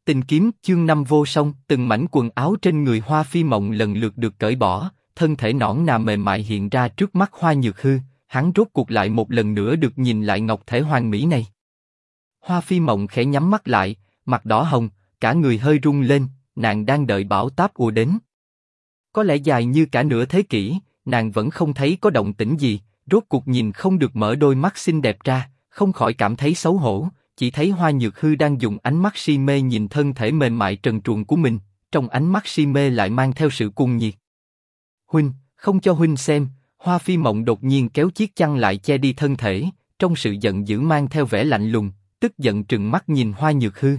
Tình kiếm chương 5 vô song, từng mảnh quần áo trên người Hoa Phi Mộng lần lượt được cởi bỏ, thân thể nõn nà mềm mại hiện ra trước mắt Hoa Nhược Hư, hắn rốt cuộc lại một lần nữa được nhìn lại ngọc thể hoàn mỹ này. Hoa Phi Mộng khẽ nhắm mắt lại, mặt đỏ hồng, cả người hơi rung lên, nàng đang đợi bão táp ùa đến. Có lẽ dài như cả nửa thế kỷ, nàng vẫn không thấy có động tĩnh gì, rốt cuộc nhìn không được mở đôi mắt xinh đẹp ra, không khỏi cảm thấy xấu hổ. Chỉ thấy Hoa Nhược Hư đang dùng ánh mắt si mê nhìn thân thể mềm mại trần truồng của mình, trong ánh mắt si mê lại mang theo sự cuồng nhiệt. Huynh, không cho huynh xem. Hoa Phi Mộng đột nhiên kéo chiếc chăn lại che đi thân thể, trong sự giận dữ mang theo vẻ lạnh lùng, tức giận trừng mắt nhìn Hoa Nhược Hư.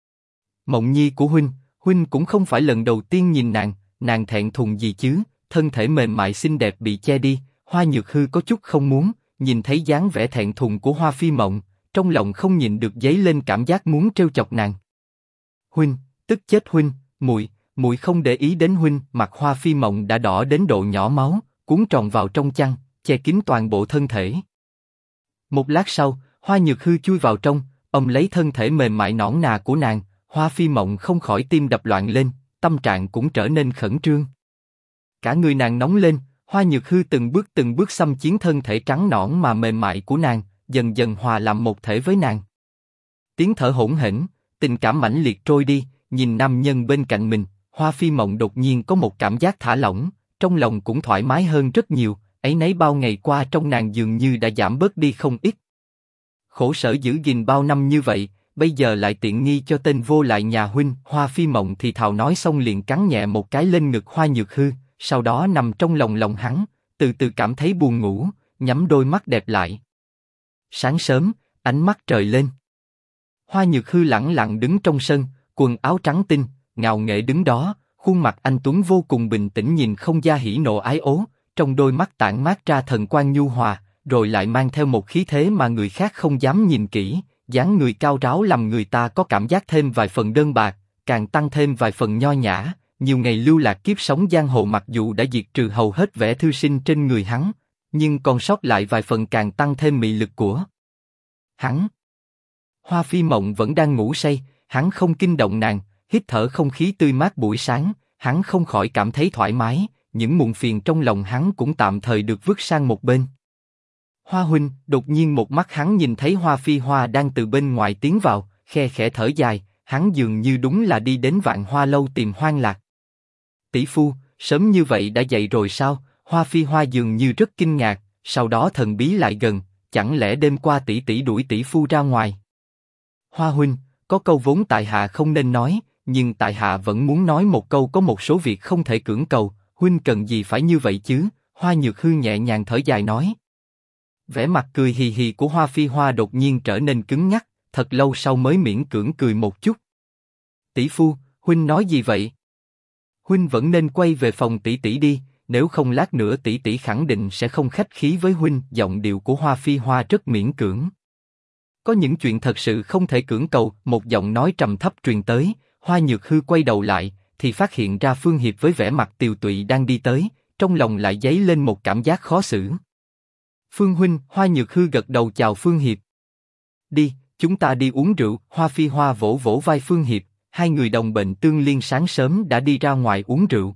Mộng nhi của huynh cũng không phải lần đầu tiên nhìn nàng thẹn thùng gì chứ? Thân thể mềm mại xinh đẹp bị che đi, Hoa Nhược Hư có chút không muốn, nhìn thấy dáng vẻ thẹn thùng của Hoa Phi Mộng, trong lòng không nhịn được dấy lên cảm giác muốn trêu chọc nàng. Huynh, tức chết huynh, muội không để ý đến huynh. Mặt Hoa Phi Mộng đã đỏ đến độ nhỏ máu, cuốn tròn vào trong chăn, che kín toàn bộ thân thể. Một lát sau, Hoa Nhược Hư chui vào trong, ôm lấy thân thể mềm mại nõn nà của nàng. Hoa Phi Mộng không khỏi tim đập loạn lên, tâm trạng cũng trở nên khẩn trương. Cả người nàng nóng lên, Hoa Nhược Hư từng bước xâm chiếm thân thể trắng nõn mà mềm mại của nàng, dần dần hòa làm một thể với nàng. Tiếng thở hỗn hển, tình cảm mãnh liệt trôi đi, nhìn nam nhân bên cạnh mình, Hoa Phi Mộng đột nhiên có một cảm giác thả lỏng, trong lòng cũng thoải mái hơn rất nhiều, áy náy bao ngày qua trong nàng dường như đã giảm bớt đi không ít. Khổ sở giữ gìn bao năm như vậy, bây giờ lại tiện nghi cho tên vô lại nhà huynh. Hoa Phi Mộng thì thào nói xong liền cắn nhẹ một cái lên ngực Hoa Nhược Hư, sau đó nằm trong lòng hắn, từ từ cảm thấy buồn ngủ, nhắm đôi mắt đẹp lại. Sáng sớm, ánh mắt trời lên. Hoa Nhược Hư lẳng lặng đứng trong sân, quần áo trắng tinh, ngạo nghễ đứng đó, khuôn mặt anh tuấn vô cùng bình tĩnh nhìn không ra hỉ nộ ái ố, trong đôi mắt tản mát ra thần quang nhu hòa, rồi lại mang theo một khí thế mà người khác không dám nhìn kỹ, dáng người cao ráo làm người ta có cảm giác thêm vài phần đơn bạc, càng tăng thêm vài phần nho nhã. Nhiều ngày lưu lạc kiếp sống giang hồ mặc dù đã diệt trừ hầu hết vẻ thư sinh trên người hắn, nhưng còn sót lại vài phần càng tăng thêm mị lực của hắn. Hoa Phi Mộng vẫn đang ngủ say, hắn không kinh động nàng, hít thở không khí tươi mát buổi sáng, hắn không khỏi cảm thấy thoải mái, những muộn phiền trong lòng hắn cũng tạm thời được vứt sang một bên. Hoa huynh, đột nhiên một mắt hắn nhìn thấy Hoa Phi Hoa đang từ bên ngoài tiến vào, khe khẽ thở dài, hắn dường như đúng là đi đến Vạn Hoa lâu tìm Hoang Lạc. Tỷ phu, sớm như vậy đã dậy rồi sao? Hoa Phi Hoa dường như rất kinh ngạc, sau đó thần bí lại gần, chẳng lẽ đêm qua tỷ đuổi tỷ phu ra ngoài? Hoa huynh, có câu vốn tại hạ không nên nói, nhưng tại hạ vẫn muốn nói một câu, có một số việc không thể cưỡng cầu, huynh cần gì phải như vậy chứ? Hoa Nhược Hư nhẹ nhàng thở dài nói. Vẻ mặt cười hì hì của Hoa Phi Hoa đột nhiên trở nên cứng nhắc, thật lâu sau mới miễn cưỡng cười một chút. Tỷ phu, huynh nói gì vậy? Huynh vẫn nên quay về phòng tỷ tỷ đi, nếu không lát nữa tỷ tỷ khẳng định sẽ không khách khí với huynh. Giọng điệu của Hoa Phi Hoa rất miễn cưỡng. Có những chuyện thật sự không thể cưỡng cầu. Một giọng nói trầm thấp truyền tới. Hoa Nhược Hư quay đầu lại, thì phát hiện ra Phương Hiệp với vẻ mặt tiều tụy đang đi tới, trong lòng lại dấy lên một cảm giác khó xử. Phương huynh, Hoa Nhược Hư gật đầu chào Phương Hiệp. Đi, chúng ta đi uống rượu. Hoa Phi Hoa vỗ vỗ vai Phương Hiệp. Hai người đồng bệnh tương liên sáng sớm đã đi ra ngoài uống rượu.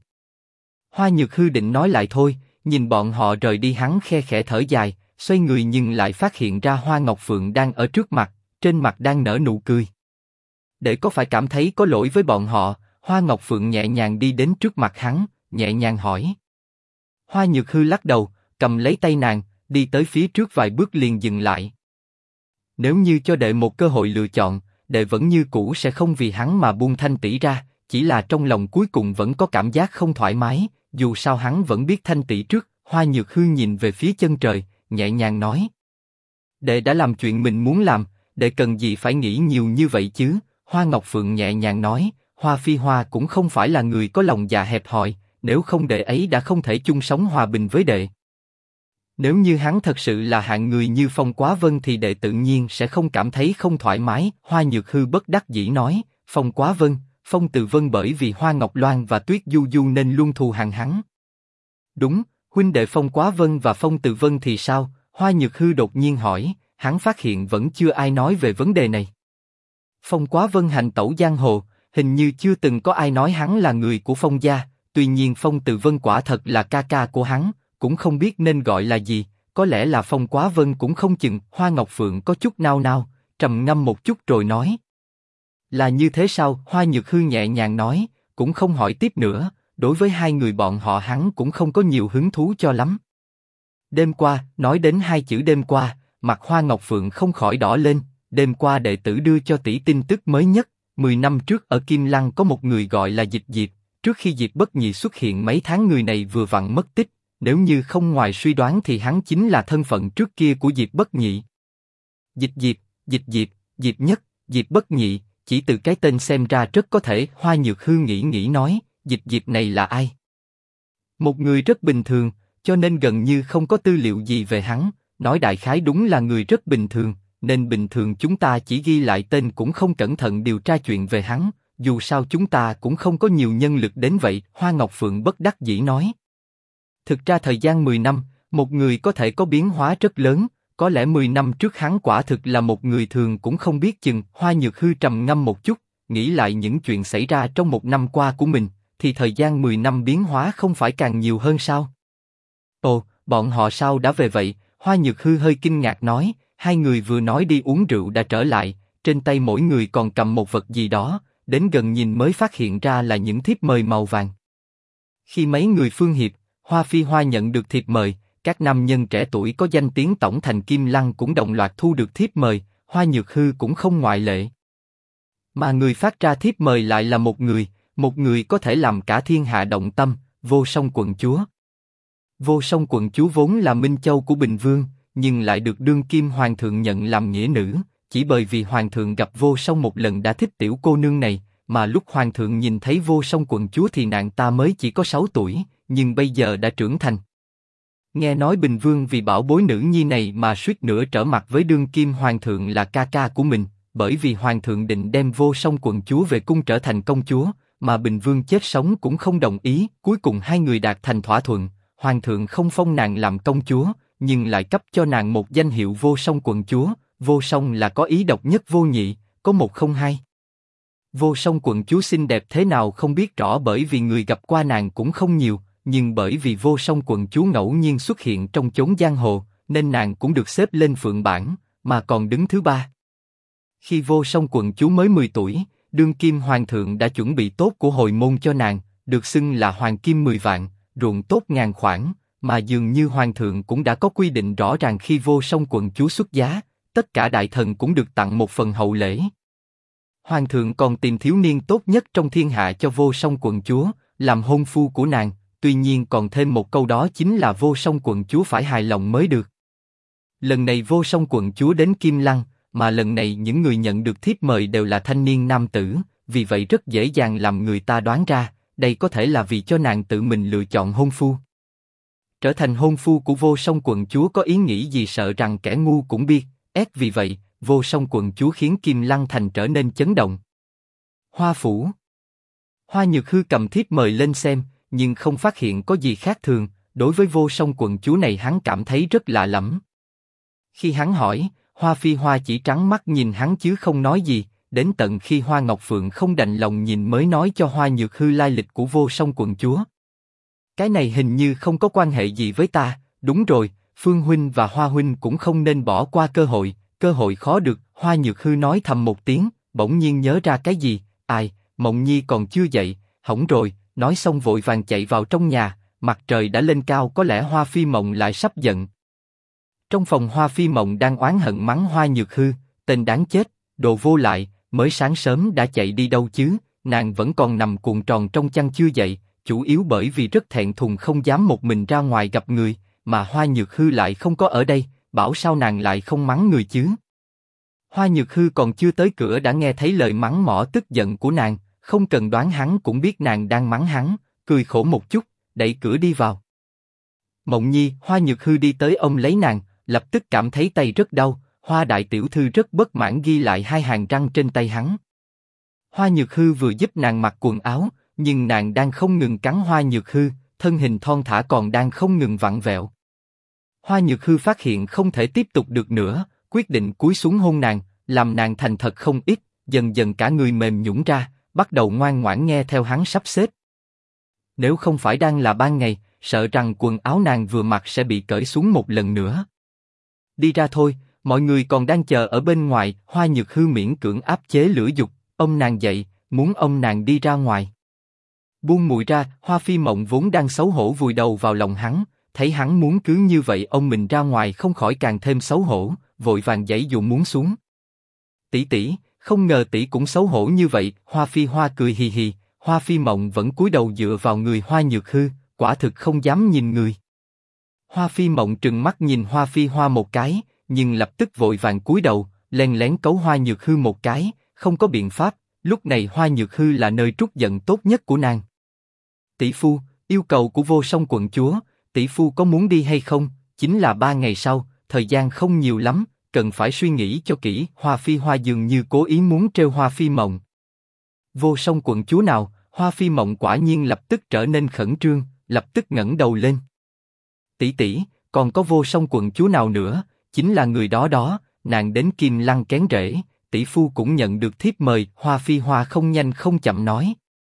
Hoa Nhược Hư định nói lại thôi, nhìn bọn họ rời đi hắn khe khẽ thở dài, xoay người nhưng lại phát hiện ra Hoa Ngọc Phượng đang ở trước mặt, trên mặt đang nở nụ cười. Để có phải cảm thấy có lỗi với bọn họ, Hoa Ngọc Phượng nhẹ nhàng đi đến trước mặt hắn, nhẹ nhàng hỏi. Hoa Nhược Hư lắc đầu, cầm lấy tay nàng, đi tới phía trước vài bước liền dừng lại. Nếu như cho đệ một cơ hội lựa chọn, đệ vẫn như cũ sẽ không vì hắn mà buông Thanh tỷ ra, chỉ là trong lòng cuối cùng vẫn có cảm giác không thoải mái, dù sao hắn vẫn biết Thanh tỷ trước. Hoa Nhược Hư nhìn về phía chân trời, nhẹ nhàng nói. Đệ đã làm chuyện mình muốn làm, đệ cần gì phải nghĩ nhiều như vậy chứ? Hoa Ngọc Phượng nhẹ nhàng nói, Hoa Phi Hoa cũng không phải là người có lòng dạ hẹp hòi, nếu không đệ ấy đã không thể chung sống hòa bình với đệ. Nếu như hắn thật sự là hạng người như Phong Quá Vân thì đệ tự nhiên sẽ không cảm thấy không thoải mái. Hoa Nhược Hư bất đắc dĩ nói, Phong Quá Vân, Phong Từ Vân bởi vì Hoa Ngọc Loan và Tuyết Du Du nên luôn thù hằn hắn. Đúng, huynh đệ Phong Quá Vân và Phong Từ Vân thì sao? Hoa Nhược Hư đột nhiên hỏi, hắn phát hiện vẫn chưa ai nói về vấn đề này. Phong Quá Vân hành tẩu giang hồ, Hình như chưa từng có ai nói hắn là người của Phong gia, tuy nhiên Phong Tự Vân quả thật là ca ca của hắn, cũng không biết nên gọi là gì, có lẽ là Phong Quá Vân cũng không chừng. Hoa Ngọc Phượng có chút nao nao, trầm ngâm một chút rồi nói. Là như thế sao? Hoa Nhược Hư nhẹ nhàng nói, cũng không hỏi tiếp nữa, đối với hai người bọn họ hắn cũng không có nhiều hứng thú cho lắm. Đêm qua, nói đến hai chữ đêm qua, mặt Hoa Ngọc Phượng không khỏi đỏ lên, đêm qua đệ tử đưa cho tỷ tin tức mới nhất, 10 năm trước ở Kim Lăng có một người gọi là Dịch Diệp, trước khi Diệp Bất Nhị xuất hiện mấy tháng người này vừa vặn mất tích, nếu như không ngoài suy đoán thì hắn chính là thân phận trước kia của Diệp Bất Nhị. Dịch Diệp, Dịch Diệp, Diệp Nhất, Diệp Bất Nhị, chỉ từ cái tên xem ra rất có thể. Hoa Nhược Hư nghĩ nói, Dịch Diệp này là ai? Một người rất bình thường, cho nên gần như không có tư liệu gì về hắn, nói đại khái đúng là người rất bình thường, nên bình thường chúng ta chỉ ghi lại tên cũng không cẩn thận điều tra chuyện về hắn, dù sao chúng ta cũng không có nhiều nhân lực đến vậy. Hoa Ngọc Phượng bất đắc dĩ nói. Thực ra thời gian 10 năm, một người có thể có biến hóa rất lớn, có lẽ 10 năm trước hắn quả thực là một người thường cũng không biết chừng. Hoa Nhược Hư trầm ngâm một chút, nghĩ lại những chuyện xảy ra trong một năm qua của mình, thì thời gian 10 năm biến hóa không phải càng nhiều hơn sao? Ồ, bọn họ sao đã về vậy? Hoa Nhược Hư hơi kinh ngạc nói, hai người vừa nói đi uống rượu đã trở lại, trên tay mỗi người còn cầm một vật gì đó, đến gần nhìn mới phát hiện ra là những thiếp mời màu vàng. Khi mấy người Phương Hiệp, Hoa Phi Hoa nhận được thiệp mời, các nam nhân trẻ tuổi có danh tiếng tổng thành Kim Lăng cũng đồng loạt thu được thiếp mời, Hoa Nhược Hư cũng không ngoại lệ. Mà người phát ra thiếp mời lại là một người có thể làm cả thiên hạ động tâm, Vô Song quận chúa. Vô Song quận chúa vốn là Minh Châu của Bình Vương, nhưng lại được đương kim hoàng thượng nhận làm nghĩa nữ, chỉ bởi vì hoàng thượng gặp Vô Song một lần đã thích tiểu cô nương này, mà lúc hoàng thượng nhìn thấy Vô Song quận chúa thì nàng ta mới chỉ có 6 tuổi, nhưng bây giờ đã trưởng thành. Nghe nói Bình Vương vì bảo bối nữ nhi này mà suýt nữa trở mặt với đương kim hoàng thượng là ca ca của mình, bởi vì hoàng thượng định đem Vô Song quận chúa về cung trở thành công chúa, mà Bình Vương chết sống cũng không đồng ý. Cuối cùng hai người đạt thành thỏa thuận, hoàng thượng không phong nàng làm công chúa, nhưng lại cấp cho nàng một danh hiệu Vô Song quận chúa. Vô Song là có ý độc nhất vô nhị, có một không hai. Vô Song quận chúa xinh đẹp thế nào không biết rõ, bởi vì người gặp qua nàng cũng không nhiều, nhưng bởi vì Vô Song quận chúa ngẫu nhiên xuất hiện trong chốn giang hồ, nên nàng cũng được xếp lên phượng bảng, mà còn đứng thứ 3. Khi Vô Song quận chúa mới 10 tuổi, đương kim hoàng thượng đã chuẩn bị tốt của hồi môn cho nàng, được xưng là hoàng kim 10 vạn, ruộng tốt ngàn khoản, mà dường như hoàng thượng cũng đã có quy định rõ ràng khi Vô Song quận chúa xuất giá, tất cả đại thần cũng được tặng một phần hậu lễ. Hoàng thượng còn tìm thiếu niên tốt nhất trong thiên hạ cho Vô Song quận chúa làm hôn phu của nàng, tuy nhiên còn thêm một câu, đó chính là Vô Song quận chúa phải hài lòng mới được. Lần này Vô Song quận chúa đến Kim Lăng, mà lần này những người nhận được thiếp mời đều là thanh niên nam tử, vì vậy rất dễ dàng làm người ta đoán ra, đây có thể là vì cho nàng tự mình lựa chọn hôn phu. Trở thành hôn phu của Vô Song quận chúa có ý nghĩ gì sợ rằng kẻ ngu cũng biết, vì vậy, Vô Song quận chúa khiến Kim Lăng thành trở nên chấn động. Hoa phủ. Hoa Nhược Hư cầm thiếp mời lên xem, nhưng không phát hiện có gì khác thường, đối với Vô Song quận chúa này hắn cảm thấy rất lạ lẫm. Khi hắn hỏi, Hoa Phi Hoa chỉ trắng mắt nhìn hắn chứ không nói gì, đến tận khi Hoa Ngọc Phượng không đành lòng nhìn mới nói cho Hoa Nhược Hư lai lịch của Vô Song quận chúa. Cái này hình như không có quan hệ gì với ta, đúng rồi, Phương huynh và Hoa huynh cũng không nên bỏ qua cơ hội khó được. Hoa Nhược Hư nói thầm một tiếng, bỗng nhiên nhớ ra cái gì, ai, Mộng Nhi còn chưa dậy, hỏng rồi, nói xong vội vàng chạy vào trong nhà, mặt trời đã lên cao, có lẽ Hoa Phi Mộng lại sắp giận. Trong phòng Hoa Phi Mộng đang oán hận mắng Hoa Nhược Hư, tên đáng chết, đồ vô lại, mới sáng sớm đã chạy đi đâu chứ, nàng vẫn còn nằm cuộn tròn trong chăn chưa dậy, chủ yếu bởi vì rất thẹn thùng không dám một mình ra ngoài gặp người, mà Hoa Nhược Hư lại không có ở đây, bảo sao nàng lại không mắng người chứ. Hoa Nhược Hư còn chưa tới cửa đã nghe thấy lời mắng mỏ tức giận của nàng, không cần đoán hắn cũng biết nàng đang mắng hắn, cười khổ một chút, đẩy cửa đi vào. Mộng Nhi, Hoa Nhược Hư đi tới ôm lấy nàng, lập tức cảm thấy tay rất đau, Hoa đại tiểu thư rất bất mãn ghi lại hai hàng răng trên tay hắn. Hoa Nhược Hư vừa giúp nàng mặc quần áo, nhưng nàng đang không ngừng cắn Hoa Nhược Hư, thân hình thon thả còn đang không ngừng vặn vẹo. Hoa Nhược Hư phát hiện không thể tiếp tục được nữa, quyết định cúi xuống hôn nàng, làm nàng thành thật không ít, dần dần cả người mềm nhũn ra, bắt đầu ngoan ngoãn nghe theo hắn sắp xếp. Nếu không phải đang là ban ngày, sợ rằng quần áo nàng vừa mặc sẽ bị cởi xuống một lần nữa. Đi ra thôi, mọi người còn đang chờ ở bên ngoài. Hoa Nhược Hư miễn cưỡng áp chế lửa dục, ông nàng dậy, muốn ông nàng đi ra ngoài. Buông mùi ra, Hoa Phi Mộng vốn đang xấu hổ vùi đầu vào lòng hắn, thấy hắn muốn cứ như vậy ông mình ra ngoài không khỏi càng thêm xấu hổ, vội vàng giãy giụa muốn xuống. Tỷ tỷ, không ngờ tỷ cũng xấu hổ như vậy. Hoa Phi Hoa cười hì hì, Hoa Phi Mộng vẫn cúi đầu dựa vào người Hoa Nhược Hư, quả thực không dám nhìn người. Hoa Phi Mộng trừng mắt nhìn Hoa Phi Hoa một cái, nhưng lập tức vội vàng cúi đầu, len lén cấu Hoa Nhược Hư một cái, không có biện pháp, lúc này Hoa Nhược Hư là nơi trút giận tốt nhất của nàng. Tỷ phu, yêu cầu của Vô Song quận chúa, tỷ phu có muốn đi hay không? Chính là 3 ngày sau, thời gian không nhiều lắm, cần phải suy nghĩ cho kỹ. Hoa Phi Hoa dường như cố ý muốn trêu Hoa Phi Mộng. Vô Song quận chúa nào? Hoa Phi Mộng quả nhiên lập tức trở nên khẩn trương, lập tức ngẩng đầu lên. Tỷ tỷ, còn có Vô Song quận chúa nào nữa? Chính là người đó đó, nàng đến Kim Lăng kén rễ, tỷ phu cũng nhận được thiếp mời. Hoa Phi Hoa không nhanh không chậm nói.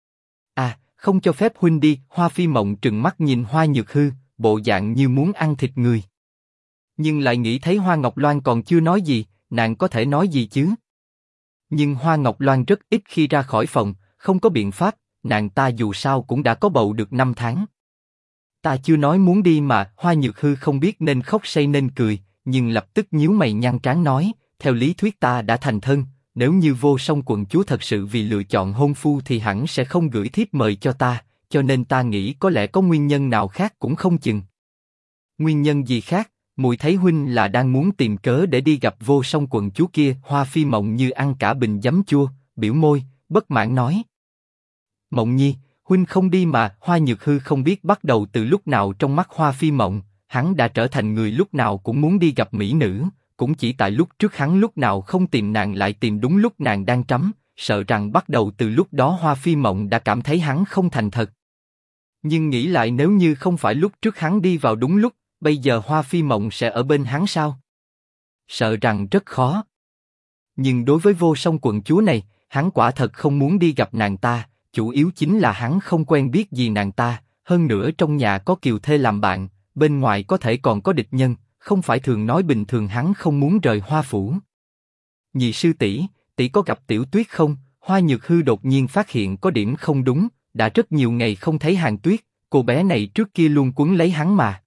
À, không cho phép huynh đi. Hoa Phi Mộng trừng mắt nhìn Hoa Nhược Hư, bộ dạng như muốn ăn thịt người. Nhưng lại nghĩ thấy Hoa Ngọc Loan còn chưa nói gì, nàng có thể nói gì chứ? Nhưng Hoa Ngọc Loan rất ít khi ra khỏi phòng, không có biện pháp, nàng ta dù sao cũng đã có bầu được 5 tháng. Ta chưa nói muốn đi mà. Hoa Nhược Hư không biết nên khóc say nên cười, nhưng lập tức nhíu mày nhăn trán nói, theo lý thuyết ta đã thành thân, nếu như Vô Song quận chúa thật sự vì lựa chọn hôn phu thì hẳn sẽ không gửi thiếp mời cho ta, cho nên ta nghĩ có lẽ có nguyên nhân nào khác cũng không chừng. Nguyên nhân gì khác? Muội thấy huynh là đang muốn tìm cớ để đi gặp Vô Song quận chúa kia. Hoa Phi Mộng như ăn cả bình giấm chua, biểu môi, bất mãn nói. Mộng Nhi, huynh không đi mà. Hoa Nhược Hư không biết bắt đầu từ lúc nào trong mắt Hoa Phi Mộng, hắn đã trở thành người lúc nào cũng muốn đi gặp mỹ nữ, cũng chỉ tại lúc trước hắn lúc nào không tìm nàng lại tìm đúng lúc nàng đang tắm, sợ rằng bắt đầu từ lúc đó Hoa Phi Mộng đã cảm thấy hắn không thành thật. Nhưng nghĩ lại nếu như không phải lúc trước hắn đi vào đúng lúc, bây giờ Hoa Phi Mộng sẽ ở bên hắn sao? Sợ rằng rất khó. Nhưng đối với Vô Song quận chúa này, hắn quả thật không muốn đi gặp nàng ta, chủ yếu chính là hắn không quen biết gì nàng ta, hơn nữa trong nhà có Kiều Thê làm bạn, bên ngoài có thể còn có địch nhân, không phải thường nói bình thường hắn không muốn rời Hoa phủ. Nhị sư tỷ, tỷ có gặp Tiểu Tuyết không? Hoa Nhược Hư đột nhiên phát hiện có điểm không đúng, đã rất nhiều ngày không thấy Hàn Tuyết, cô bé này trước kia luôn quấn lấy hắn mà.